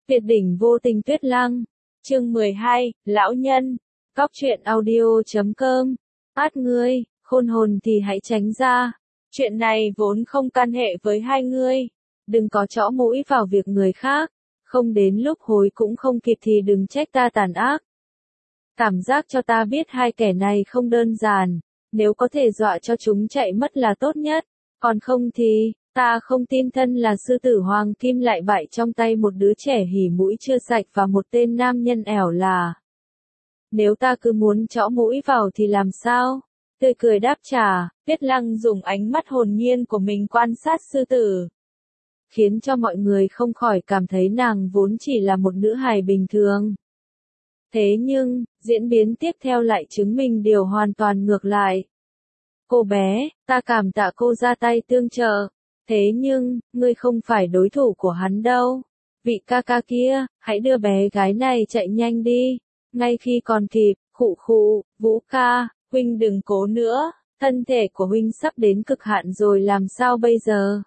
Tuyệt đỉnh vô tình Tuyết Lăng. Chương 12, Lão Nhân. Cóc truyện audio.com. Ngươi, khôn hồn thì hãy tránh ra. Chuyện này vốn không can hệ với hai ngươi. Đừng có chõ mũi vào việc người khác. Không đến lúc hối cũng không kịp thì đừng trách ta tàn ác. Cảm giác cho ta biết hai kẻ này không đơn giản. Nếu có thể dọa cho chúng chạy mất là tốt nhất. Còn không thì, ta không tin thân là sư tử Hoàng Kim lại bại trong tay một đứa trẻ hỉ mũi chưa sạch và một tên nam nhân ẻo là. Nếu ta cứ muốn chõ mũi vào thì làm sao? Tươi cười đáp trả, Tuyết Lăng dùng ánh mắt hồn nhiên của mình quan sát sư tử. Khiến cho mọi người không khỏi cảm thấy nàng vốn chỉ là một nữ hài bình thường. Thế nhưng, diễn biến tiếp theo lại chứng minh điều hoàn toàn ngược lại. Cô bé, ta cảm tạ cô ra tay tương trợ. Thế nhưng, ngươi không phải đối thủ của hắn đâu. Vị ca ca kia, hãy đưa bé gái này chạy nhanh đi. Ngay khi còn kịp, khụ khụ, Vũ ca, huynh đừng cố nữa. Thân thể của huynh sắp đến cực hạn rồi làm sao bây giờ?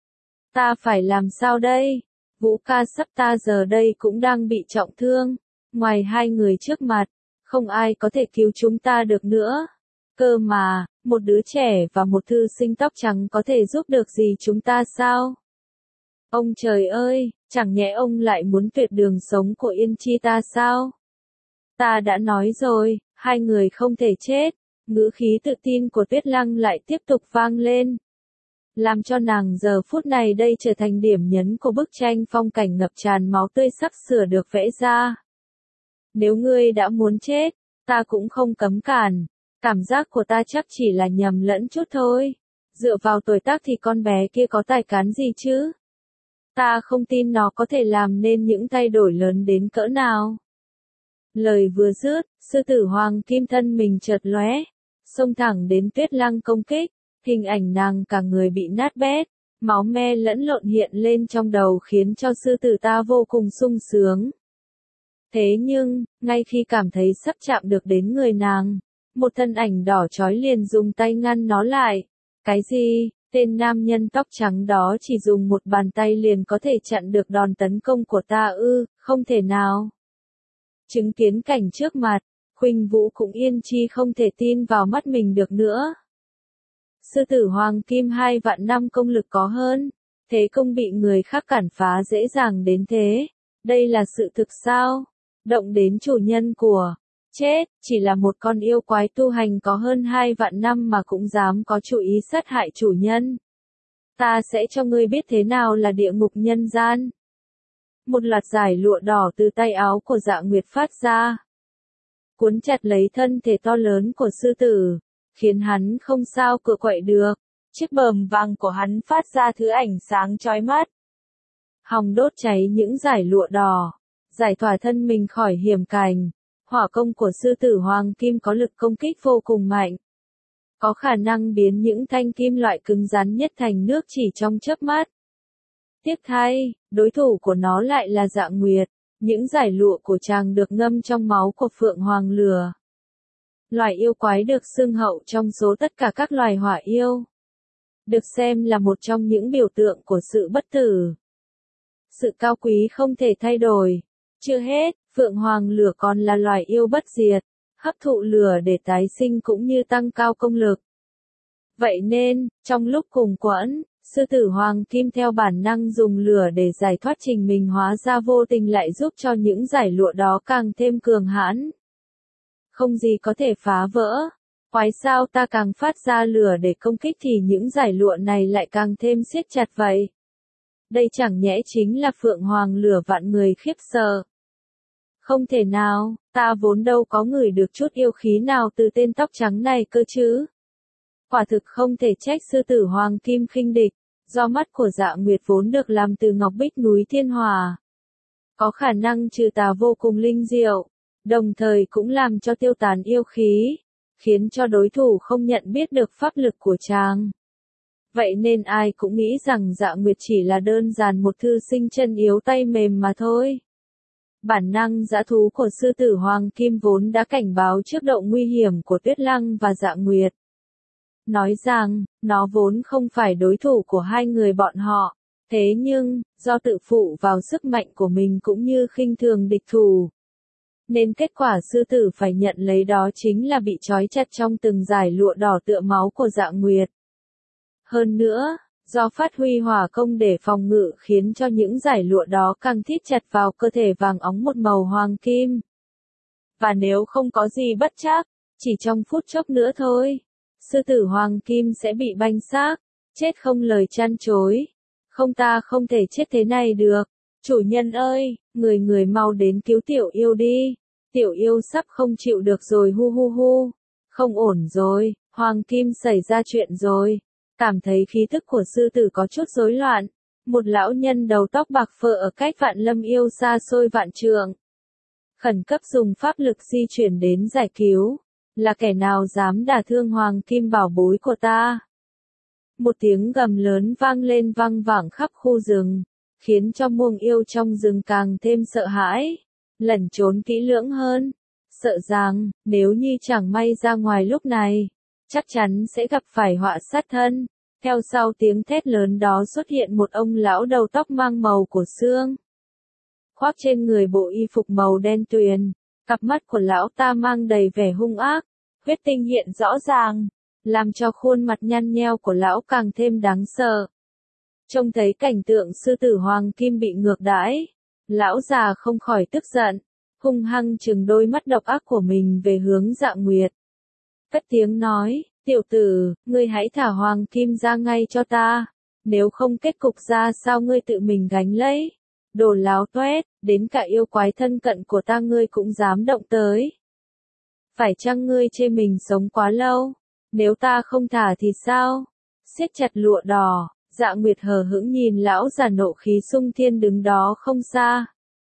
Ta phải làm sao đây? Vũ ca sắp ta giờ đây cũng đang bị trọng thương. Ngoài hai người trước mặt, không ai có thể cứu chúng ta được nữa. Cơ mà, một đứa trẻ và một thư sinh tóc trắng có thể giúp được gì chúng ta sao? Ông trời ơi, chẳng nhẽ ông lại muốn tuyệt đường sống của Yên Chi ta sao? Ta đã nói rồi, hai người không thể chết. Ngữ khí tự tin của Tuyết Lăng lại tiếp tục vang lên. Làm cho nàng giờ phút này đây trở thành điểm nhấn của bức tranh phong cảnh ngập tràn máu tươi sắp sửa được vẽ ra. Nếu ngươi đã muốn chết, ta cũng không cấm cản. Cảm giác của ta chắc chỉ là nhầm lẫn chút thôi. Dựa vào tuổi tác thì con bé kia có tài cán gì chứ? Ta không tin nó có thể làm nên những thay đổi lớn đến cỡ nào. Lời vừa dứt, sư tử Hoàng Kim thân mình chợt lóe, xông thẳng đến Tuyết Lăng công kích. Hình ảnh nàng cả người bị nát bét, máu me lẫn lộn hiện lên trong đầu khiến cho sư tử ta vô cùng sung sướng. Thế nhưng, ngay khi cảm thấy sắp chạm được đến người nàng, một thân ảnh đỏ chói liền dùng tay ngăn nó lại. Cái gì? Tên nam nhân tóc trắng đó chỉ dùng một bàn tay liền có thể chặn được đòn tấn công của ta ư? Không thể nào. Chứng kiến cảnh trước mặt, Khuynh Vũ cũng Yên Chi không thể tin vào mắt mình được nữa. Sư tử Hoàng Kim 2 vạn năm công lực có hơn, thế công bị người khác cản phá dễ dàng đến thế. Đây là sự thực sao? Động đến chủ nhân của. Chết, chỉ là một con yêu quái tu hành có hơn 2 vạn năm mà cũng dám có chủ ý sát hại chủ nhân. Ta sẽ cho ngươi biết thế nào là địa ngục nhân gian. Một loạt dải lụa đỏ từ tay áo của Dạ Nguyệt phát ra. Cuốn chặt lấy thân thể to lớn của sư tử, khiến hắn không sao cựa quậy được. Chiếc bờm vàng của hắn phát ra thứ ảnh sáng chói mắt. Hòng đốt cháy những dải lụa đỏ, giải tỏa thân mình khỏi hiểm cảnh. Hỏa công của sư tử Hoàng Kim có lực công kích vô cùng mạnh. Có khả năng biến những thanh kim loại cứng rắn nhất thành nước chỉ trong chớp mắt. Tiếc thay, đối thủ của nó lại là Dạ Nguyệt. Những dải lụa của chàng được ngâm trong máu của Phượng Hoàng Lửa. Loài yêu quái được xưng hậu trong số tất cả các loài hỏa yêu. Được xem là một trong những biểu tượng của sự bất tử. Sự cao quý không thể thay đổi. Chưa hết, Phượng Hoàng Lửa còn là loài yêu bất diệt, hấp thụ lửa để tái sinh cũng như tăng cao công lực. Vậy nên, trong lúc cùng quẫn, sư tử Hoàng Kim theo bản năng dùng lửa để giải thoát trình mình hóa ra vô tình lại giúp cho những dải lụa đó càng thêm cường hãn. Không gì có thể phá vỡ. Quái sao ta càng phát ra lửa để công kích thì những dải lụa này lại càng thêm siết chặt vậy. Đây chẳng nhẽ chính là Phượng Hoàng Lửa vạn người khiếp sợ. Không thể nào, ta vốn đâu có ngửi được chút yêu khí nào từ tên tóc trắng này cơ chứ. Quả thực không thể trách sư tử Hoàng Kim khinh địch, do mắt của Dạ Nguyệt vốn được làm từ ngọc bích núi Thiên Hòa. Có khả năng trừ tà vô cùng linh diệu, đồng thời cũng làm cho tiêu tán yêu khí, khiến cho đối thủ không nhận biết được pháp lực của chàng. Vậy nên ai cũng nghĩ rằng Dạ Nguyệt chỉ là đơn giản một thư sinh chân yếu tay mềm mà thôi. Bản năng dã thú của sư tử Hoàng Kim vốn đã cảnh báo trước độ nguy hiểm của Tuyết Lăng và Dạ Nguyệt. Nói rằng, nó vốn không phải đối thủ của hai người bọn họ. Thế nhưng, do tự phụ vào sức mạnh của mình cũng như khinh thường địch thủ, nên kết quả sư tử phải nhận lấy đó chính là bị trói chặt trong từng dải lụa đỏ tựa máu của Dạ Nguyệt. Hơn nữa, do phát huy hỏa công để phòng ngự khiến cho những dải lụa đó càng thít chặt vào cơ thể vàng óng một màu hoàng kim. Và nếu không có gì bất trắc, chỉ trong phút chốc nữa thôi, sư tử hoàng kim sẽ bị banh xác, chết không lời chăn chối. Không, ta không thể chết thế này được. Chủ nhân ơi, người mau đến cứu tiểu yêu đi. Tiểu yêu sắp không chịu được rồi, hu hu hu. Không ổn rồi, hoàng kim xảy ra chuyện rồi. Cảm thấy khí tức của sư tử có chút rối loạn. Một lão nhân đầu tóc bạc phơ ở cách Vạn Lâm yêu xa xôi vạn trượng, khẩn cấp dùng pháp lực di chuyển đến giải cứu. Là kẻ nào dám đả thương hoàng kim bảo bối của ta? Một tiếng gầm lớn vang lên vang vẳng khắp khu rừng, khiến cho muông yêu trong rừng càng thêm sợ hãi, lẩn trốn kỹ lưỡng hơn, sợ rằng, nếu như chẳng may ra ngoài lúc này, chắc chắn sẽ gặp phải họa sát thân. Theo sau tiếng thét lớn đó xuất hiện một ông lão đầu tóc mang màu của xương, khoác trên người bộ y phục màu đen tuyền, cặp mắt của lão ta mang đầy vẻ hung ác, huyết tinh hiện rõ ràng, làm cho khuôn mặt nhăn nheo của lão càng thêm đáng sợ. Trông thấy cảnh tượng sư tử hoàng kim bị ngược đãi, lão già không khỏi tức giận, hung hăng trừng đôi mắt độc ác của mình về hướng Dạ Nguyệt. Cất tiếng nói, tiểu tử, ngươi hãy thả hoàng kim ra ngay cho ta, nếu không kết cục ra sao ngươi tự mình gánh lấy. Đồ láo toét, đến cả yêu quái thân cận của ta ngươi cũng dám động tới. Phải chăng ngươi chê mình sống quá lâu? Nếu ta không thả thì sao? Siết chặt lụa đỏ, Dạ Nguyệt hờ hững nhìn lão già nộ khí xung thiên đứng đó không xa.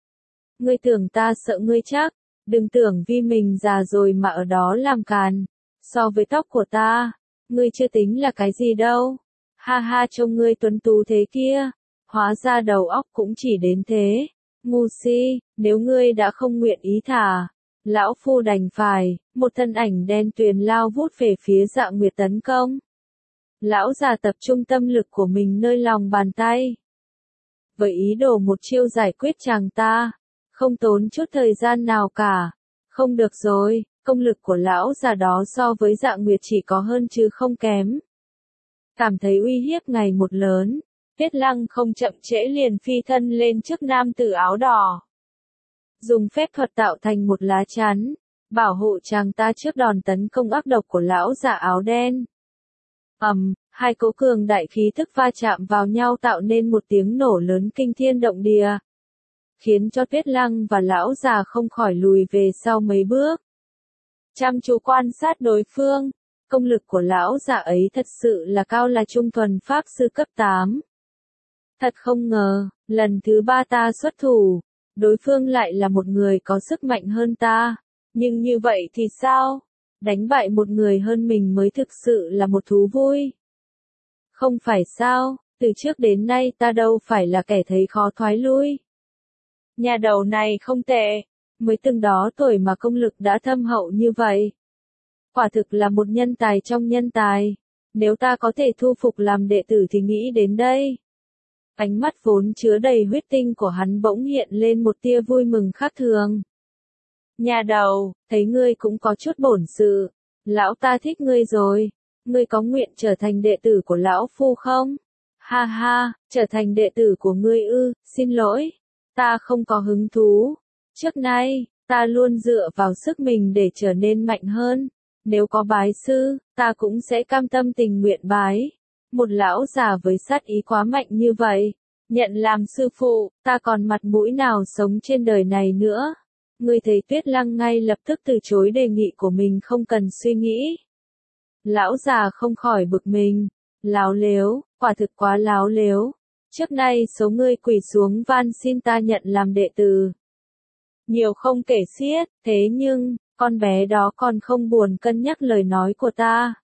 Ngươi tưởng ta sợ ngươi chắc, đừng tưởng vì mình già rồi mà ở đó làm càn. So với tóc của ta, ngươi chưa tính là cái gì đâu. Ha ha, trông ngươi tuấn tú thế kia, hóa ra đầu óc cũng chỉ đến thế. Ngu si, nếu ngươi đã không nguyện ý thả, lão phu đành phải. Một thân ảnh đen tuyền lao vút về phía Dạ Nguyệt tấn công. Lão già tập trung tâm lực của mình nơi lòng bàn tay, với ý đồ một chiêu giải quyết chàng ta, không tốn chút thời gian nào cả. Không được rồi, công lực của lão già đó so với Dạ Nguyệt chỉ có hơn chứ không kém. Cảm thấy uy hiếp ngày một lớn, Tuyết Lăng không chậm trễ liền phi thân lên trước nam tử áo đỏ, dùng phép thuật tạo thành một lá chắn, bảo hộ chàng ta trước đòn tấn công ác độc của lão già áo đen. Hai cỗ cường đại khí thức va chạm vào nhau tạo nên một tiếng nổ lớn kinh thiên động địa, khiến cho Tuyết Lăng và lão già không khỏi lùi về sau mấy bước. Chăm chú quan sát đối phương, công lực của lão già ấy thật sự là cao, là trung thuần pháp sư cấp 8. Thật không ngờ, lần thứ 3 ta xuất thủ, đối phương lại là một người có sức mạnh hơn ta. Nhưng như vậy thì sao? Đánh bại một người hơn mình mới thực sự là một thú vui. Không phải sao, từ trước đến nay ta đâu phải là kẻ thấy khó thoái lui. Nhà đầu này không tệ, mới từng đó tuổi mà công lực đã thâm hậu như vậy. Quả thực là một nhân tài trong nhân tài. Nếu ta có thể thu phục làm đệ tử thì nghĩ đến đây. Ánh mắt vốn chứa đầy huyết tinh của hắn bỗng hiện lên một tia vui mừng khác thường. Nhà đầu, thấy ngươi cũng có chút bổn sự. Lão ta thích ngươi rồi. Ngươi có nguyện trở thành đệ tử của lão phu không? Ha ha, trở thành đệ tử của ngươi ư? Xin lỗi, ta không có hứng thú. Trước nay, ta luôn dựa vào sức mình để trở nên mạnh hơn. Nếu có bái sư, ta cũng sẽ cam tâm tình nguyện bái. Một lão già với sát ý quá mạnh như vậy, nhận làm sư phụ, ta còn mặt mũi nào sống trên đời này nữa. Ngươi thấy Tuyết Lăng ngay lập tức từ chối đề nghị của mình không cần suy nghĩ. Lão già không khỏi bực mình. Láo lếu, quả thực quá láo lếu. Trước nay số ngươi quỳ xuống van xin ta nhận làm đệ tử nhiều không kể xiết, thế nhưng, con bé đó còn không buồn cân nhắc lời nói của ta.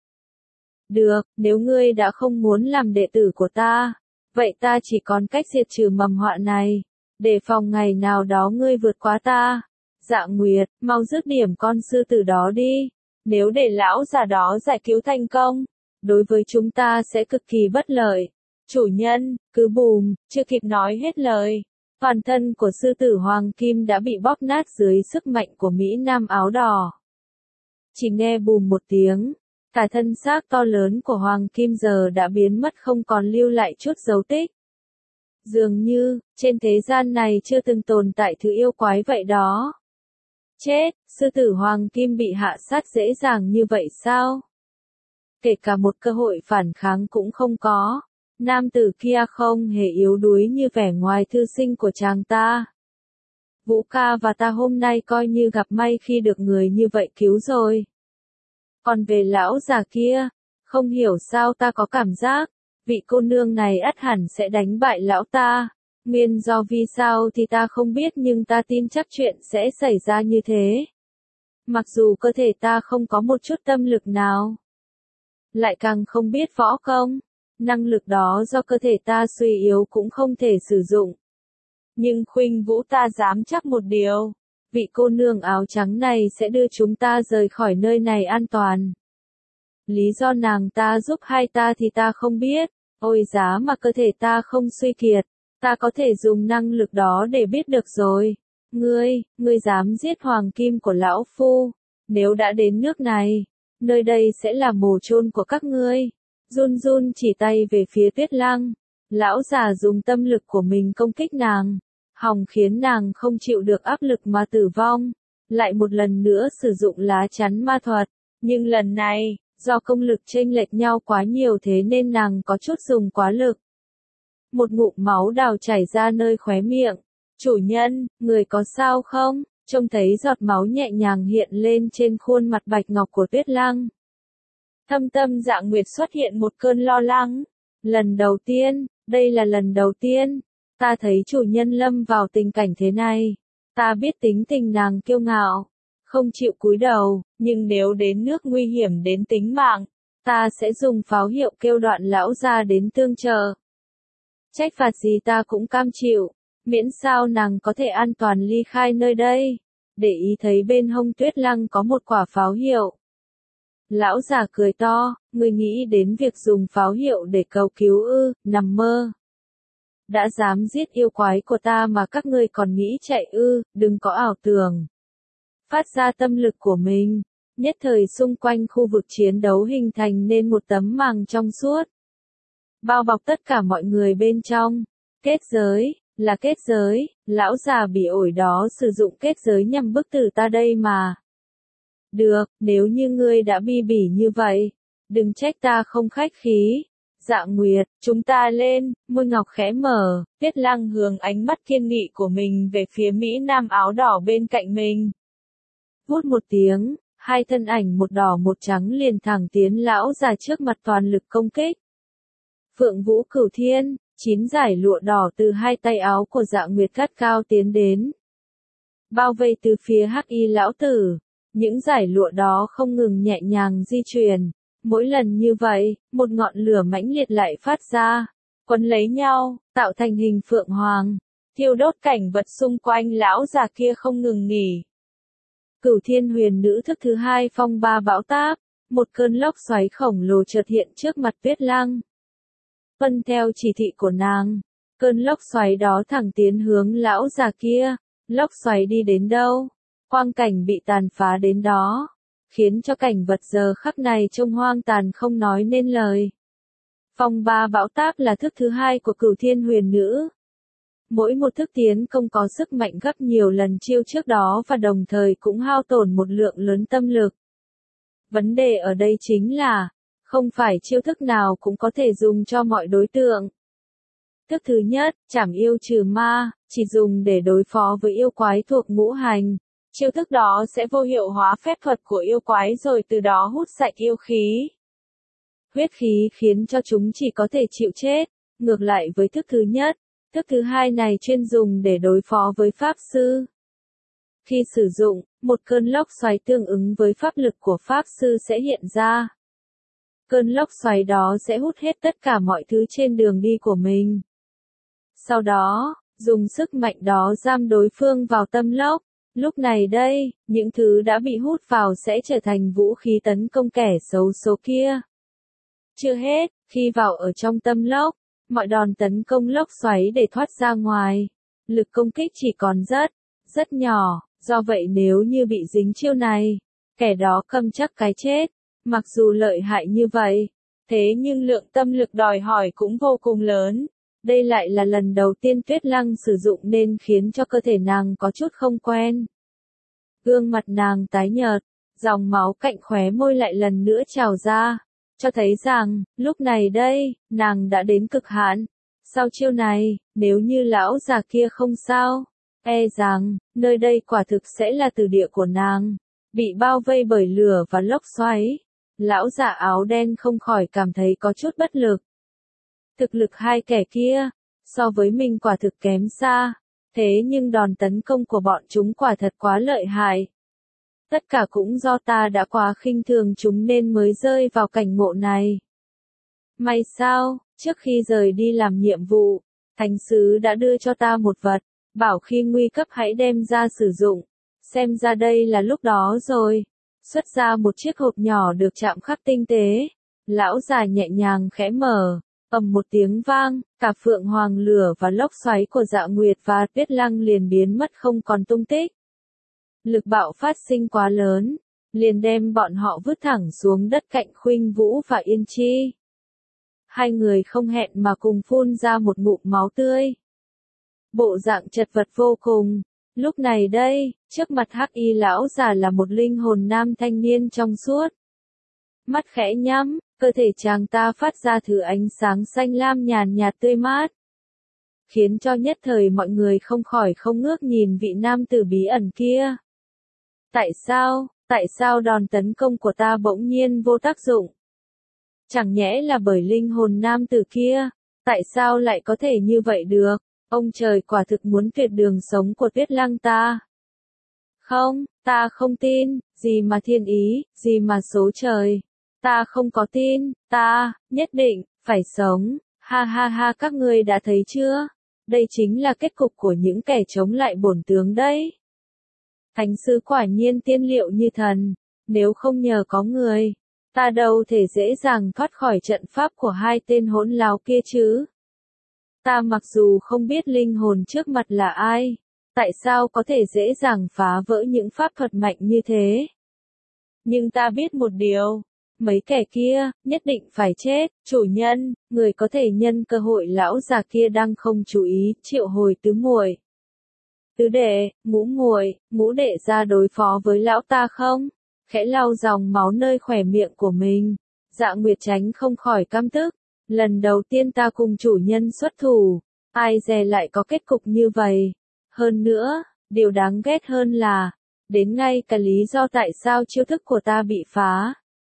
Được, nếu ngươi đã không muốn làm đệ tử của ta, vậy ta chỉ còn cách diệt trừ mầm họa này, để phòng ngày nào đó ngươi vượt quá ta. Dạ Nguyệt, mau dứt điểm con sư tử đó đi. Nếu để lão già đó giải cứu thành công, đối với chúng ta sẽ cực kỳ bất lợi. Chủ nhân, cứ bùm, chưa kịp nói hết lời. Toàn thân của sư tử Hoàng Kim đã bị bóp nát dưới sức mạnh của Mỹ Nam áo đỏ. Chỉ nghe bùm một tiếng, cả thân xác to lớn của Hoàng Kim giờ đã biến mất không còn lưu lại chút dấu tích. Dường như, trên thế gian này chưa từng tồn tại thứ yêu quái vậy đó. Chết, sư tử Hoàng Kim bị hạ sát dễ dàng như vậy sao? Kể cả một cơ hội phản kháng cũng không có. Nam tử kia không hề yếu đuối như vẻ ngoài thư sinh của chàng ta. Vũ ca và ta hôm nay coi như gặp may khi được người như vậy cứu rồi. Còn về lão già kia, không hiểu sao ta có cảm giác, vị cô nương này ắt hẳn sẽ đánh bại lão ta. Nguyên do vì sao thì ta không biết nhưng ta tin chắc chuyện sẽ xảy ra như thế. Mặc dù cơ thể ta không có một chút tâm lực nào, lại càng không biết võ công, năng lực đó do cơ thể ta suy yếu cũng không thể sử dụng. Nhưng Khuynh Vũ ta dám chắc một điều, vị cô nương áo trắng này sẽ đưa chúng ta rời khỏi nơi này an toàn. Lý do nàng ta giúp hai ta thì ta không biết, ôi giá mà cơ thể ta không suy kiệt, ta có thể dùng năng lực đó để biết được rồi. Ngươi dám giết Hoàng Kim của lão phu, nếu đã đến nước này, nơi đây sẽ là mồ chôn của các ngươi. Run run chỉ tay về phía Tuyết Lăng, lão già dùng tâm lực của mình công kích nàng, hòng khiến nàng không chịu được áp lực mà tử vong. Lại một lần nữa sử dụng lá chắn ma thuật, nhưng lần này, do công lực chênh lệch nhau quá nhiều thế nên nàng có chút dùng quá lực. Một ngụm máu đào chảy ra nơi khóe miệng. Chủ nhân, người có sao không? Trông thấy giọt máu nhẹ nhàng hiện lên trên khuôn mặt bạch ngọc của Tuyết Lăng. Thâm tâm Dạng Nguyệt xuất hiện một cơn lo lắng. Lần đầu tiên, đây là lần đầu tiên, ta thấy chủ nhân lâm vào tình cảnh thế này. Ta biết tính tình nàng kiêu ngạo, không chịu cúi đầu, nhưng nếu đến nước nguy hiểm đến tính mạng, ta sẽ dùng pháo hiệu kêu đoạn lão ra đến tương trợ. Trách phạt gì ta cũng cam chịu, miễn sao nàng có thể an toàn ly khai nơi đây. Để ý thấy bên hông Tuyết Lăng có một quả pháo hiệu. Lão già cười to, người nghĩ đến việc dùng pháo hiệu để cầu cứu ư, nằm mơ. Đã dám giết yêu quái của ta mà các ngươi còn nghĩ chạy ư, đừng có ảo tưởng. Phát ra tâm lực của mình, nhất thời xung quanh khu vực chiến đấu hình thành nên một tấm màng trong suốt. Bao bọc tất cả mọi người bên trong. Kết giới, là kết giới, lão già bị ổi đó sử dụng kết giới nhằm bức tử ta đây mà. Được, nếu như ngươi đã bi bỉ như vậy, đừng trách ta không khách khí. Dạng Nguyệt, chúng ta lên, môi ngọc khẽ mở, Tuyết Lăng hướng ánh mắt kiên nghị của mình về phía Mỹ Nam áo đỏ bên cạnh mình. Vút một tiếng, hai thân ảnh một đỏ một trắng liền thẳng tiến lão già trước mặt toàn lực công kích. Phượng Vũ Cửu Thiên, 9 dải lụa đỏ từ hai tay áo của Dạng Nguyệt gắt cao tiến đến. Bao vây từ phía Hắc Y lão tử, những dải lụa đó không ngừng nhẹ nhàng di chuyển. Mỗi lần như vậy, một ngọn lửa mãnh liệt lại phát ra, quấn lấy nhau, tạo thành hình phượng hoàng, thiêu đốt cảnh vật xung quanh lão già kia không ngừng nghỉ. Cửu Thiên Huyền Nữ thức thứ hai phong ba bão táp, một cơn lốc xoáy khổng lồ chợt hiện trước mặt Tuyết Lăng. Vân theo chỉ thị của nàng, cơn lốc xoáy đó thẳng tiến hướng lão già kia, lốc xoáy đi đến đâu, quang cảnh bị tàn phá đến đó, khiến cho cảnh vật giờ khắc này trông hoang tàn không nói nên lời. Phong ba bão táp là thức thứ hai của Cửu Thiên Huyền Nữ. Mỗi một thức tiến công có sức mạnh gấp nhiều lần chiêu trước đó và đồng thời cũng hao tổn một lượng lớn tâm lực. Vấn đề ở đây chính là, không phải chiêu thức nào cũng có thể dùng cho mọi đối tượng. Thức thứ nhất, trảm yêu trừ ma, chỉ dùng để đối phó với yêu quái thuộc ngũ hành. Chiêu thức đó sẽ vô hiệu hóa phép thuật của yêu quái rồi từ đó hút sạch yêu khí. Huyết khí khiến cho chúng chỉ có thể chịu chết. Ngược lại với thức thứ nhất, thức thứ hai này chuyên dùng để đối phó với pháp sư. Khi sử dụng, một cơn lốc xoáy tương ứng với pháp lực của pháp sư sẽ hiện ra. Cơn lốc xoáy đó sẽ hút hết tất cả mọi thứ trên đường đi của mình. Sau đó, dùng sức mạnh đó giam đối phương vào tâm lốc. Lúc này đây, những thứ đã bị hút vào sẽ trở thành vũ khí tấn công kẻ xấu số kia. Chưa hết, khi vào ở trong tâm lốc, mọi đòn tấn công lốc xoáy để thoát ra ngoài. Lực công kích chỉ còn rất nhỏ, do vậy nếu như bị dính chiêu này, kẻ đó cầm chắc cái chết. Mặc dù lợi hại như vậy, thế nhưng lượng tâm lực đòi hỏi cũng vô cùng lớn. Đây lại là lần đầu tiên Tuyết Lăng sử dụng nên khiến cho cơ thể nàng có chút không quen. Gương mặt nàng tái nhợt, dòng máu cạnh khóe môi lại lần nữa trào ra, cho thấy rằng, lúc này đây, nàng đã đến cực hạn. Sau chiêu này, nếu như lão già kia không sao, e rằng, nơi đây quả thực sẽ là tử địa của nàng, bị bao vây bởi lửa và lốc xoáy. Lão già áo đen không khỏi cảm thấy có chút bất lực. Thực lực hai kẻ kia, so với mình quả thực kém xa, thế nhưng đòn tấn công của bọn chúng quả thật quá lợi hại. Tất cả cũng do ta đã quá khinh thường chúng nên mới rơi vào cảnh ngộ này. May sao, trước khi rời đi làm nhiệm vụ, thánh sứ đã đưa cho ta một vật, bảo khi nguy cấp hãy đem ra sử dụng. Xem ra đây là lúc đó rồi. Xuất ra một chiếc hộp nhỏ được chạm khắc tinh tế. Lão già nhẹ nhàng khẽ mở, ầm một tiếng vang, cả phượng hoàng lửa và lốc xoáy của Dạ Nguyệt và Tuyết Lăng liền biến mất không còn tung tích. Lực bạo phát sinh quá lớn, liền đem bọn họ vứt thẳng xuống đất cạnh Khuynh Vũ và Yên Chi. Hai người không hẹn mà cùng phun ra một ngụm máu tươi. Bộ dạng chật vật vô cùng. Lúc này đây, trước mặt Hắc Y lão già là một linh hồn nam thanh niên trong suốt. Mắt khẽ nhắm, cơ thể chàng ta phát ra thứ ánh sáng xanh lam nhàn nhạt tươi mát, khiến cho nhất thời mọi người không khỏi không ngước nhìn vị nam tử bí ẩn kia. Tại sao đòn tấn công của ta bỗng nhiên vô tác dụng? Chẳng nhẽ là bởi linh hồn nam tử kia? Tại sao lại có thể như vậy được? Ông trời quả thực muốn tuyệt đường sống của Tuyết Lăng ta. Không, ta không tin, gì mà thiên ý, gì mà số trời. Ta không có tin, ta, nhất định, phải sống, ha ha ha các ngươi đã thấy chưa? Đây chính là kết cục của những kẻ chống lại bổn tướng đấy. Thánh sứ quả nhiên tiên liệu như thần, nếu không nhờ có người, ta đâu thể dễ dàng thoát khỏi trận pháp của hai tên hỗn láo kia chứ. Ta mặc dù không biết linh hồn trước mặt là ai, tại sao có thể dễ dàng phá vỡ những pháp thuật mạnh như thế. Nhưng ta biết một điều, mấy kẻ kia, nhất định phải chết. Chủ nhân, người có thể nhân cơ hội lão già kia đang không chú ý, triệu hồi tứ muội, tứ đệ, ngũ muội, ngũ đệ ra đối phó với lão ta không? Khẽ lau dòng máu nơi khóe miệng của mình, Dạ Nguyệt Chánh không khỏi căm tức. Lần đầu tiên ta cùng chủ nhân xuất thủ, ai dè lại có kết cục như vậy. Hơn nữa, điều đáng ghét hơn là, đến ngay cả lý do tại sao chiêu thức của ta bị phá,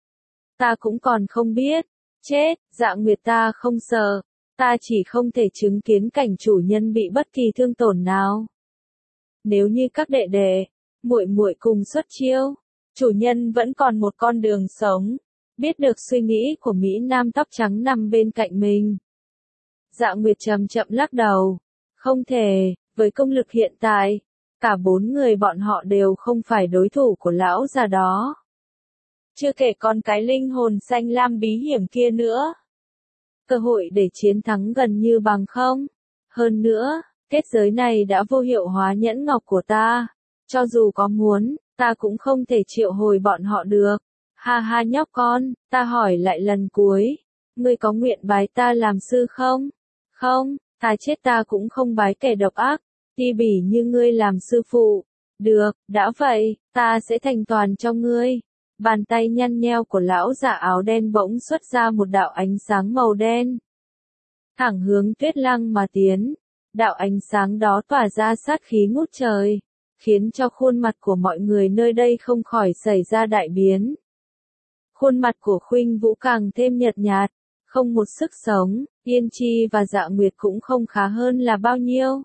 ta cũng còn không biết. Chết, Dạ Nguyệt ta không sợ, ta chỉ không thể chứng kiến cảnh chủ nhân bị bất kỳ thương tổn nào. Nếu như các đệ đệ, muội muội cùng xuất chiêu, chủ nhân vẫn còn một con đường sống. Biết được suy nghĩ của Mỹ Nam tóc trắng nằm bên cạnh mình, Dạ Nguyệt chậm chậm lắc đầu. Không thể, với công lực hiện tại, cả bốn người bọn họ đều không phải đối thủ của lão già đó. Chưa kể còn cái linh hồn xanh lam bí hiểm kia nữa. Cơ hội để chiến thắng gần như bằng không. Hơn nữa, kết giới này đã vô hiệu hóa nhẫn ngọc của ta. Cho dù có muốn, ta cũng không thể triệu hồi bọn họ được. Ha ha nhóc con, ta hỏi lại lần cuối. Ngươi có nguyện bái ta làm sư không? Không, ta chết ta cũng không bái kẻ độc ác, ti bỉ như ngươi làm sư phụ. Được, đã vậy, ta sẽ thành toàn cho ngươi. Bàn tay nhăn nheo của lão già áo đen bỗng xuất ra một đạo ánh sáng màu đen. Thẳng hướng Tuyết Lăng mà tiến. Đạo ánh sáng đó tỏa ra sát khí ngút trời, khiến cho khuôn mặt của mọi người nơi đây không khỏi xảy ra đại biến. Khuôn mặt của Khuynh Vũ càng thêm nhợt nhạt, không một sức sống, Yên Chi và Dạ Nguyệt cũng không khá hơn là bao nhiêu.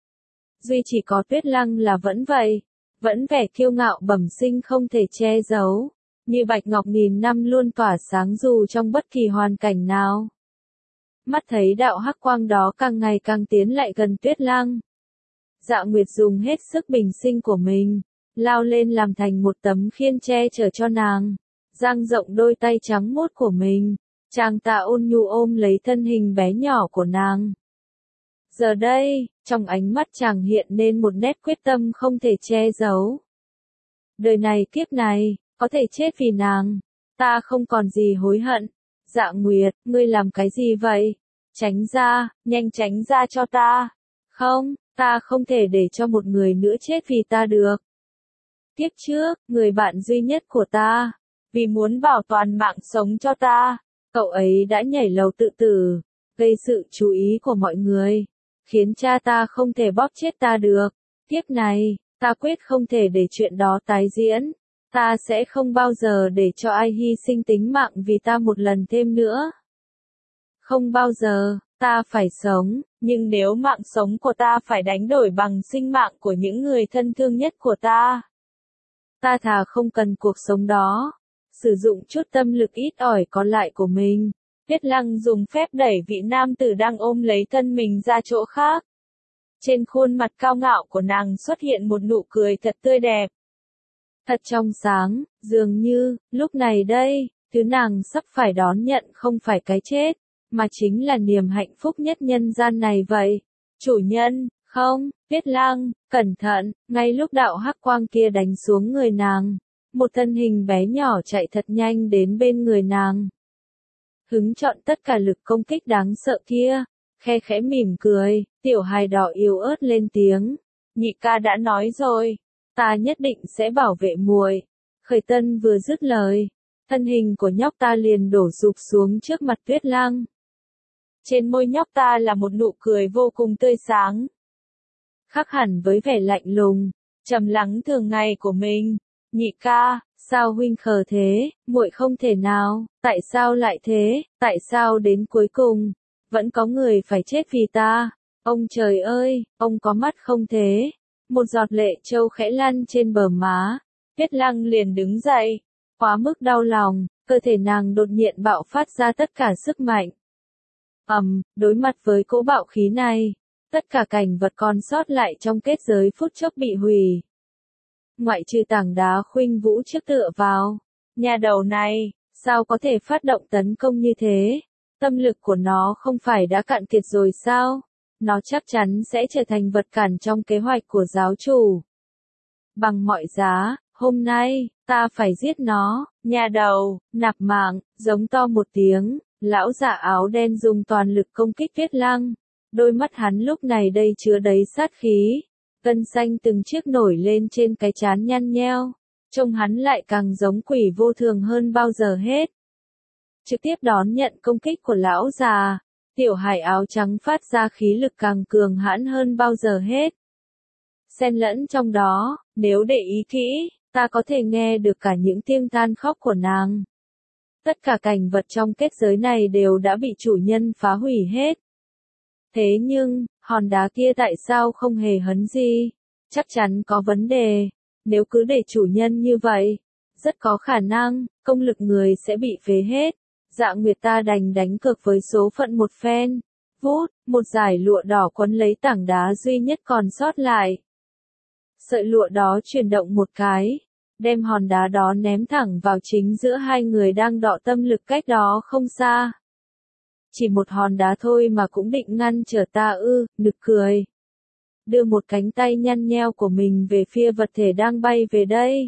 Duy chỉ có Tuyết Lăng là vẫn vậy, vẫn vẻ kiêu ngạo bẩm sinh không thể che giấu, như bạch ngọc nghìn năm luôn tỏa sáng dù trong bất kỳ hoàn cảnh nào. Mắt thấy đạo hắc quang đó càng ngày càng tiến lại gần Tuyết Lăng. Dạ Nguyệt dùng hết sức bình sinh của mình, lao lên làm thành một tấm khiên che chở cho nàng, dang rộng đôi tay trắng muốt của mình, Chàng ta ôn nhu ôm lấy thân hình bé nhỏ của nàng. Giờ đây, trong ánh mắt chàng hiện lên một nét quyết tâm không thể che giấu. Đời này kiếp này, có thể chết vì nàng, ta không còn gì hối hận. Dạ Nguyệt, ngươi làm cái gì vậy? Tránh ra, nhanh tránh ra cho ta. Không, ta không thể để cho một người nữa chết vì ta được. Kiếp trước, người bạn duy nhất của ta, vì muốn bảo toàn mạng sống cho ta, cậu ấy đã nhảy lầu tự tử, gây sự chú ý của mọi người, khiến cha ta không thể bóp chết ta được. Kiếp này, ta quyết không thể để chuyện đó tái diễn. Ta sẽ không bao giờ để cho ai hy sinh tính mạng vì ta một lần thêm nữa. Không bao giờ, ta phải sống, nhưng nếu mạng sống của ta phải đánh đổi bằng sinh mạng của những người thân thương nhất của ta, ta thà không cần cuộc sống đó. Sử dụng chút tâm lực ít ỏi còn lại của mình, Tuyết Lăng dùng phép đẩy vị nam tử đang ôm lấy thân mình ra chỗ khác. Trên khuôn mặt cao ngạo của nàng xuất hiện một nụ cười thật tươi đẹp. Thật trong sáng, dường như, lúc này đây, thứ nàng sắp phải đón nhận không phải cái chết, mà chính là niềm hạnh phúc nhất nhân gian này vậy. Chủ nhân, không, Tuyết Lăng, cẩn thận, ngay lúc đạo hắc quang kia đánh xuống người nàng, một thân hình bé nhỏ chạy thật nhanh đến bên người nàng. Hứng chọn tất cả lực công kích đáng sợ kia, khe khẽ mỉm cười, tiểu hài đỏ yếu ớt lên tiếng. Nhị ca đã nói rồi, ta nhất định sẽ bảo vệ muội. Khởi Tân vừa dứt lời, thân hình của nhóc ta liền đổ rụp xuống trước mặt Tuyết Lăng. Trên môi nhóc ta là một nụ cười vô cùng tươi sáng. Khác hẳn với vẻ lạnh lùng, trầm lắng thường ngày của mình. Nhị ca, sao huynh khờ thế, muội không thể nào, tại sao lại thế, tại sao đến cuối cùng, vẫn có người phải chết vì ta. Ông trời ơi, ông có mắt không thế? Một giọt lệ trâu khẽ lăn trên bờ má. Tuyết Lăng liền đứng dậy, quá mức đau lòng, cơ thể nàng đột nhiên bạo phát ra tất cả sức mạnh. Đối mặt với cỗ bạo khí này, tất cả cảnh vật còn sót lại trong kết giới phút chốc bị hủy. Ngoại trừ tảng đá khuynh vũ trước tựa vào, nhà đầu này, sao có thể phát động tấn công như thế? Tâm lực của nó không phải đã cạn kiệt rồi sao? Nó chắc chắn sẽ trở thành vật cản trong kế hoạch của giáo chủ. Bằng mọi giá, hôm nay, ta phải giết nó. Nhà đầu, nạp mạng, giống to một tiếng, lão giả áo đen dùng toàn lực công kích Tuyết Lăng. Đôi mắt hắn lúc này đây chứa đầy sát khí. Gân xanh từng chiếc nổi lên trên cái trán nhăn nheo. Trông hắn lại càng giống quỷ vô thường hơn bao giờ hết. Trực tiếp đón nhận công kích của lão già. Tiểu hải áo trắng phát ra khí lực càng cường hãn hơn bao giờ hết. Xen lẫn trong đó, nếu để ý kỹ, ta có thể nghe được cả những tiếng than khóc của nàng. Tất cả cảnh vật trong kết giới này đều đã bị chủ nhân phá hủy hết. Thế nhưng, hòn đá kia tại sao không hề hấn gì? Chắc chắn có vấn đề. Nếu cứ để chủ nhân như vậy, rất có khả năng, công lực người sẽ bị phế hết. Dạ Nguyệt ta đành đánh cược với số phận một phen. Vút, một dải lụa đỏ quấn lấy tảng đá duy nhất còn sót lại. Sợi lụa đó chuyển động một cái, đem hòn đá đó ném thẳng vào chính giữa hai người đang đọ tâm lực cách đó không xa. Chỉ một hòn đá thôi mà cũng định ngăn trở ta ư, nực cười. Đưa một cánh tay nhăn nheo của mình về phía vật thể đang bay về đây.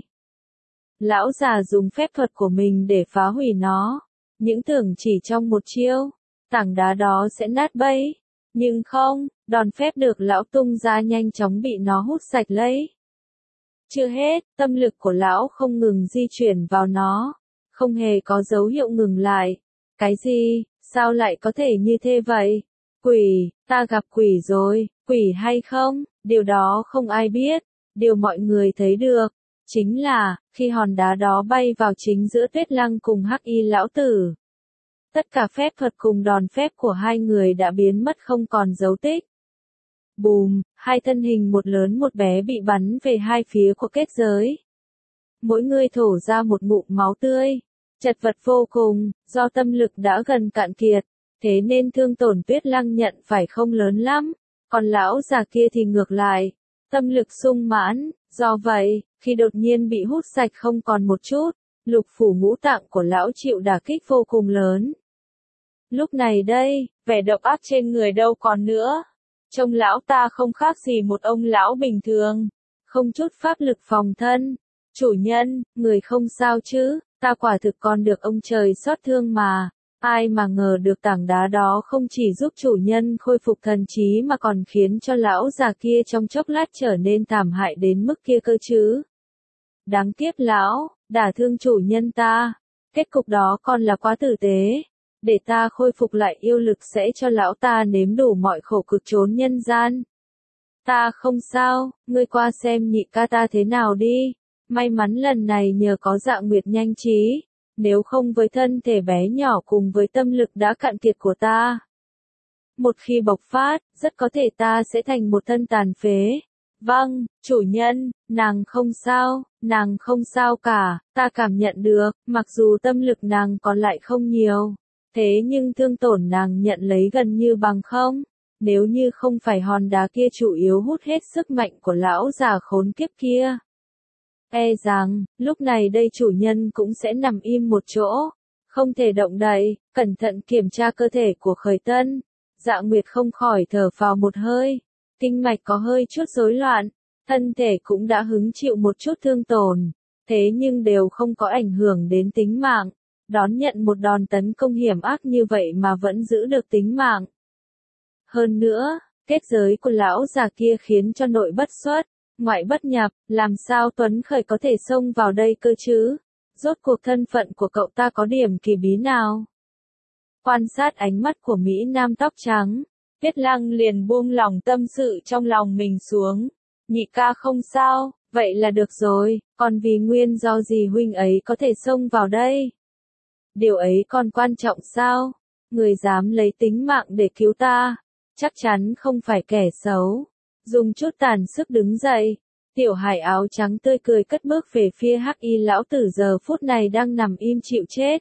Lão già dùng phép thuật của mình để phá hủy nó. Những tưởng chỉ trong một chiêu, tảng đá đó sẽ nát bấy. Nhưng không, đòn phép được lão tung ra nhanh chóng bị nó hút sạch lấy. Chưa hết, tâm lực của lão không ngừng di chuyển vào nó. Không hề có dấu hiệu ngừng lại. Cái gì, sao lại có thể như thế vậy? Quỷ, ta gặp quỷ rồi, quỷ hay không, điều đó không ai biết. Điều mọi người thấy được, chính là, khi hòn đá đó bay vào chính giữa Tuyết Lăng cùng Hắc Y lão tử. Tất cả phép thuật cùng đòn phép của hai người đã biến mất không còn dấu tích. Bùm, hai thân hình một lớn một bé bị bắn về hai phía của kết giới. Mỗi người thổ ra một ngụm máu tươi, chật vật vô cùng, do tâm lực đã gần cạn kiệt, thế nên thương tổn Tuyết Lăng nhận phải không lớn lắm, còn lão già kia thì ngược lại, tâm lực sung mãn, do vậy, khi đột nhiên bị hút sạch không còn một chút, lục phủ ngũ tạng của lão chịu đả kích vô cùng lớn. Lúc này đây, vẻ độc ác trên người đâu còn nữa. Trông lão ta không khác gì một ông lão bình thường, không chút pháp lực phòng thân. Chủ nhân, người không sao chứ, ta quả thực còn được ông trời xót thương mà. Ai mà ngờ được tảng đá đó không chỉ giúp chủ nhân khôi phục thần trí mà còn khiến cho lão già kia trong chốc lát trở nên thảm hại đến mức kia cơ chứ. Đáng tiếc lão, đả thương chủ nhân ta. Kết cục đó còn là quá tử tế. Để ta khôi phục lại yêu lực sẽ cho lão ta nếm đủ mọi khổ cực trốn nhân gian. Ta không sao, ngươi qua xem nhị ca ta thế nào đi. May mắn lần này nhờ có Dạ Nguyệt nhanh trí. Nếu không với thân thể bé nhỏ cùng với tâm lực đã cạn kiệt của ta. Một khi bộc phát, rất có thể ta sẽ thành một thân tàn phế. Vâng, chủ nhân, nàng không sao cả, ta cảm nhận được, mặc dù tâm lực nàng còn lại không nhiều. Thế nhưng thương tổn nàng nhận lấy gần như bằng không. Nếu như không phải hòn đá kia chủ yếu hút hết sức mạnh của lão già khốn kiếp kia. E rằng, lúc này đây chủ nhân cũng sẽ nằm im một chỗ, không thể động đậy, cẩn thận kiểm tra cơ thể của Khởi Tân. Dạ Nguyệt không khỏi thở phào một hơi, kinh mạch có hơi chút rối loạn, thân thể cũng đã hứng chịu một chút thương tổn, thế nhưng đều không có ảnh hưởng đến tính mạng, đón nhận một đòn tấn công hiểm ác như vậy mà vẫn giữ được tính mạng. Hơn nữa, kết giới của lão già kia khiến cho nội bất xuất, ngoại bất nhập, làm sao Tuấn Khởi có thể xông vào đây cơ chứ? Rốt cuộc thân phận của cậu ta có điểm kỳ bí nào? Quan sát ánh mắt của Mỹ Nam tóc trắng, Tuyết Lăng liền buông lỏng tâm sự trong lòng mình xuống. Nhị ca không sao, vậy là được rồi, còn vì nguyên do gì huynh ấy có thể xông vào đây? Điều ấy còn quan trọng sao? Người dám lấy tính mạng để cứu ta, chắc chắn không phải kẻ xấu. Dùng chút tàn sức đứng dậy, tiểu hải áo trắng tươi cười cất bước về phía Hắc Y lão tử giờ phút này đang nằm im chịu chết.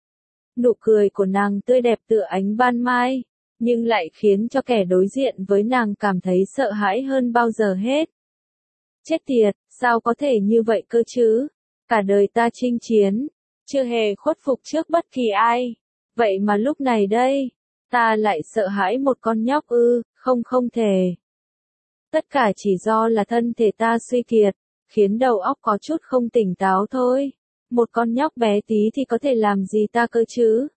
Nụ cười của nàng tươi đẹp tựa ánh ban mai, nhưng lại khiến cho kẻ đối diện với nàng cảm thấy sợ hãi hơn bao giờ hết. Chết tiệt, sao có thể như vậy cơ chứ? Cả đời ta chinh chiến, chưa hề khuất phục trước bất kỳ ai. Vậy mà lúc này đây, ta lại sợ hãi một con nhóc ư, không thể. Tất cả chỉ do là thân thể ta suy kiệt, khiến đầu óc có chút không tỉnh táo thôi. Một con nhóc bé tí thì có thể làm gì ta cơ chứ?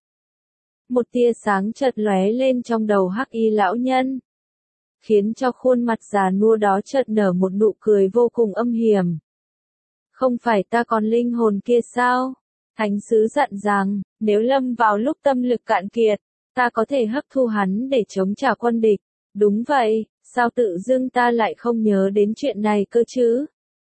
Một tia sáng chợt lóe lên trong đầu Hắc Y lão nhân, khiến cho khuôn mặt già nua đó chợt nở một nụ cười vô cùng âm hiểm. Không phải ta còn linh hồn kia sao? Thánh sứ dặn rằng, nếu lâm vào lúc tâm lực cạn kiệt, ta có thể hấp thu hắn để chống trả quân địch. Đúng vậy, sao tự dưng ta lại không nhớ đến chuyện này cơ chứ?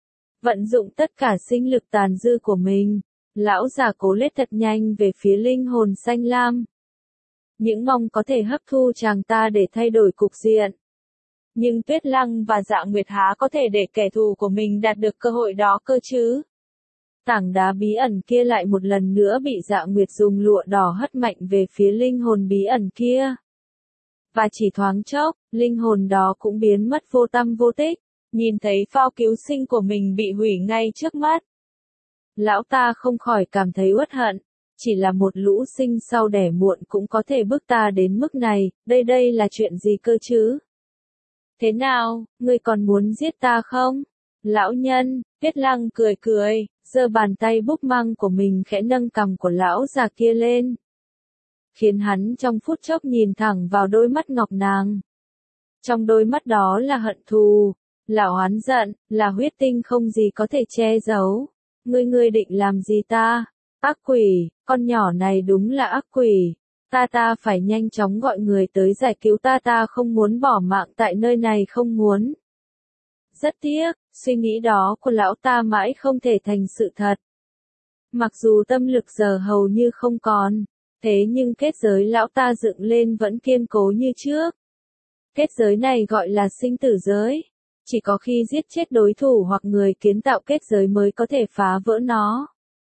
Vận dụng tất cả sinh lực tàn dư của mình, lão già cố lết thật nhanh về phía linh hồn xanh lam. Những mong có thể hấp thu chàng ta để thay đổi cục diện. Nhưng Tuyết Lăng và Dạ Nguyệt há có thể để kẻ thù của mình đạt được cơ hội đó cơ chứ? Tảng đá bí ẩn kia lại một lần nữa bị Dạ Nguyệt dùng lụa đỏ hất mạnh về phía linh hồn bí ẩn kia. Và chỉ thoáng chốc, linh hồn đó cũng biến mất vô tăm vô tích, nhìn thấy phao cứu sinh của mình bị hủy ngay trước mắt. Lão ta không khỏi cảm thấy uất hận, chỉ là một lũ sinh sau đẻ muộn cũng có thể bức ta đến mức này, đây là chuyện gì cơ chứ? Thế nào, ngươi còn muốn giết ta không? Lão nhân, Tuyết Lăng cười, giơ bàn tay búp măng của mình khẽ nâng cằm của lão già kia lên, khiến hắn trong phút chốc nhìn thẳng vào đôi mắt ngọc nàng. Trong đôi mắt đó là hận thù, là oán giận, là huyết tinh không gì có thể che giấu. Ngươi định làm gì ta? Ác quỷ, con nhỏ này đúng là ác quỷ. Ta phải nhanh chóng gọi người tới giải cứu ta không muốn bỏ mạng tại nơi này không muốn. Rất tiếc, suy nghĩ đó của lão ta mãi không thể thành sự thật. Mặc dù tâm lực giờ hầu như không còn, thế nhưng kết giới lão ta dựng lên vẫn kiên cố như trước. Kết giới này gọi là sinh tử giới. Chỉ có khi giết chết đối thủ hoặc người kiến tạo kết giới mới có thể phá vỡ nó.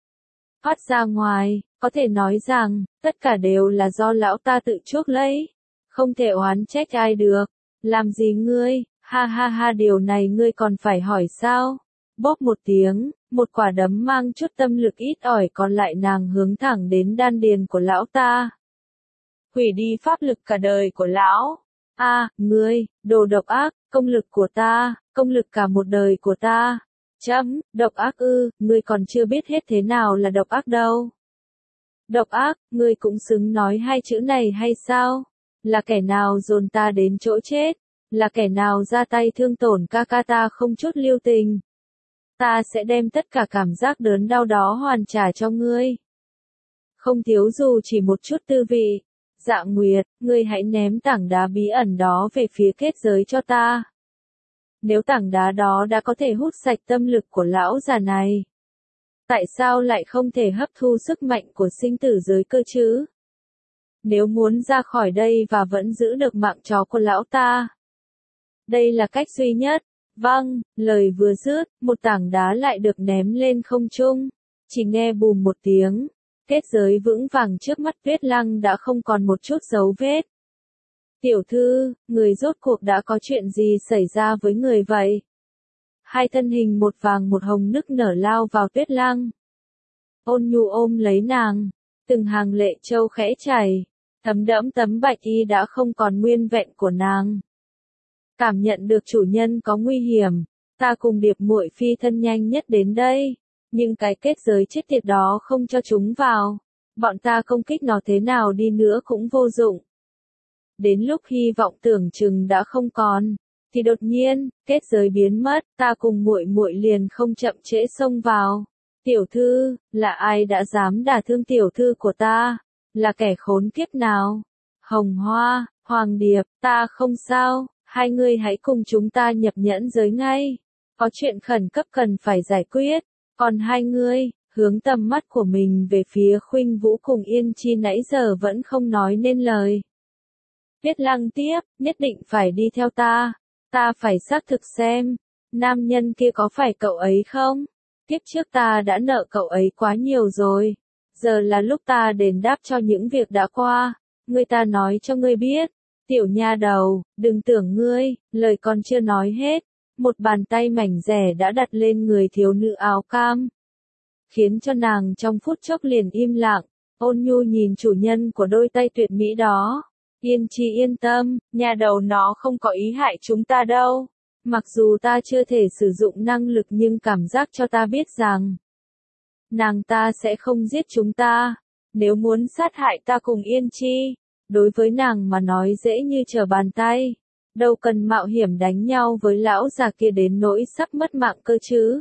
Thoát ra ngoài, có thể nói rằng, tất cả đều là do lão ta tự chuốc lấy. Không thể oán trách ai được. Làm gì ngươi? Ha, điều này ngươi còn phải hỏi sao? Bóp một tiếng, một quả đấm mang chút tâm lực ít ỏi còn lại nàng hướng thẳng đến đan điền của lão ta. hủy đi pháp lực cả đời của lão. Ngươi, đồ độc ác, công lực của ta, công lực cả một đời của ta. Chấm, độc ác ư, ngươi còn chưa biết hết thế nào là độc ác đâu. Độc ác, ngươi cũng xứng nói hai chữ này hay sao? Là kẻ nào dồn ta đến chỗ chết? Là kẻ nào ra tay thương tổn ca ca ta không chút lưu tình? Ta sẽ đem tất cả cảm giác đớn đau đó hoàn trả cho ngươi. Không thiếu dù chỉ một chút tư vị. Dạ Nguyệt, ngươi hãy ném tảng đá bí ẩn đó về phía kết giới cho ta. Nếu tảng đá đó đã có thể hút sạch tâm lực của lão già này, tại sao lại không thể hấp thu sức mạnh của sinh tử giới cơ chứ? Nếu muốn ra khỏi đây và vẫn giữ được mạng chó của lão ta, đây là cách duy nhất. Vâng, lời vừa dứt, một tảng đá lại được ném lên không trung. Chỉ nghe bùm một tiếng, kết giới vững vàng trước mắt Tuyết Lăng đã không còn một chút dấu vết. Tiểu thư, người rốt cuộc đã có chuyện gì xảy ra với người vậy? Hai thân hình một vàng một hồng nức nở lao vào Tuyết Lăng. Ôn Nhu ôm lấy nàng, từng hàng lệ châu khẽ chảy, thấm đẫm tấm bạch y đã không còn nguyên vẹn của nàng. Cảm nhận được chủ nhân có nguy hiểm, ta cùng Điệp muội phi thân nhanh nhất đến đây, nhưng cái kết giới chết tiệt đó không cho chúng vào, bọn ta công kích nó thế nào đi nữa cũng vô dụng. Đến lúc hy vọng tưởng chừng đã không còn, thì đột nhiên, kết giới biến mất, ta cùng muội muội liền không chậm trễ xông vào. Tiểu thư, là ai đã dám đả thương tiểu thư của ta? Là kẻ khốn kiếp nào? Hồng Hoa, Hoàng Điệp, ta không sao, hai người hãy cùng chúng ta nhập nhẫn giới ngay. Có chuyện khẩn cấp cần phải giải quyết. Còn hai người, hướng tầm mắt của mình về phía Khuynh Vũ cùng Yên Chi nãy giờ vẫn không nói nên lời. Tuyết Lăng tiếp, nhất định phải đi theo ta. Ta phải xác thực xem, nam nhân kia có phải cậu ấy không? Kiếp trước ta đã nợ cậu ấy quá nhiều rồi. Giờ là lúc ta đền đáp cho những việc đã qua. Người ta nói cho ngươi biết. Tiểu nha đầu, đừng tưởng ngươi, lời còn chưa nói hết. Một bàn tay mảnh rẻ đã đặt lên người thiếu nữ áo cam, khiến cho nàng trong phút chốc liền im lặng. Ôn Nhu nhìn chủ nhân của đôi tay tuyệt mỹ đó. Yên Chi yên tâm, nha đầu nó không có ý hại chúng ta đâu. Mặc dù ta chưa thể sử dụng năng lực nhưng cảm giác cho ta biết rằng nàng ta sẽ không giết chúng ta. Nếu muốn sát hại ta cùng Yên Chi, đối với nàng mà nói dễ như trở bàn tay. Đâu cần mạo hiểm đánh nhau với lão già kia đến nỗi sắp mất mạng cơ chứ.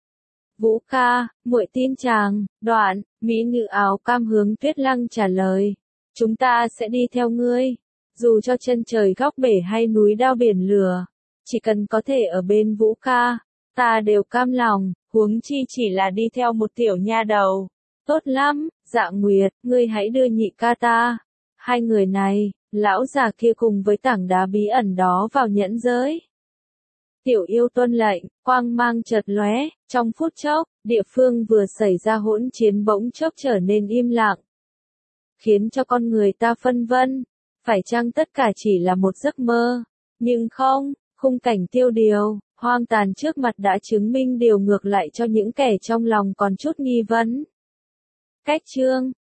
Vũ ca, muội tin chàng. Đoạn, mỹ nữ áo cam hướng Tuyết Lăng trả lời. Chúng ta sẽ đi theo ngươi. Dù cho chân trời góc bể hay núi đao biển lửa, chỉ cần có thể ở bên Vũ ca, ta đều cam lòng, huống chi chỉ là đi theo một tiểu nha đầu. Tốt lắm, Dạ Nguyệt, ngươi hãy đưa nhị ca ta. Hai người này, lão già kia cùng với tảng đá bí ẩn đó vào nhẫn giới. Tiểu yêu tuân lệnh, quang mang chợt lóe, trong phút chốc, địa phương vừa xảy ra hỗn chiến bỗng chốc trở nên im lặng, khiến cho con người ta phân vân, phải chăng tất cả chỉ là một giấc mơ? Nhưng không, khung cảnh tiêu điều, hoang tàn trước mặt đã chứng minh điều ngược lại cho những kẻ trong lòng còn chút nghi vấn. Cách chương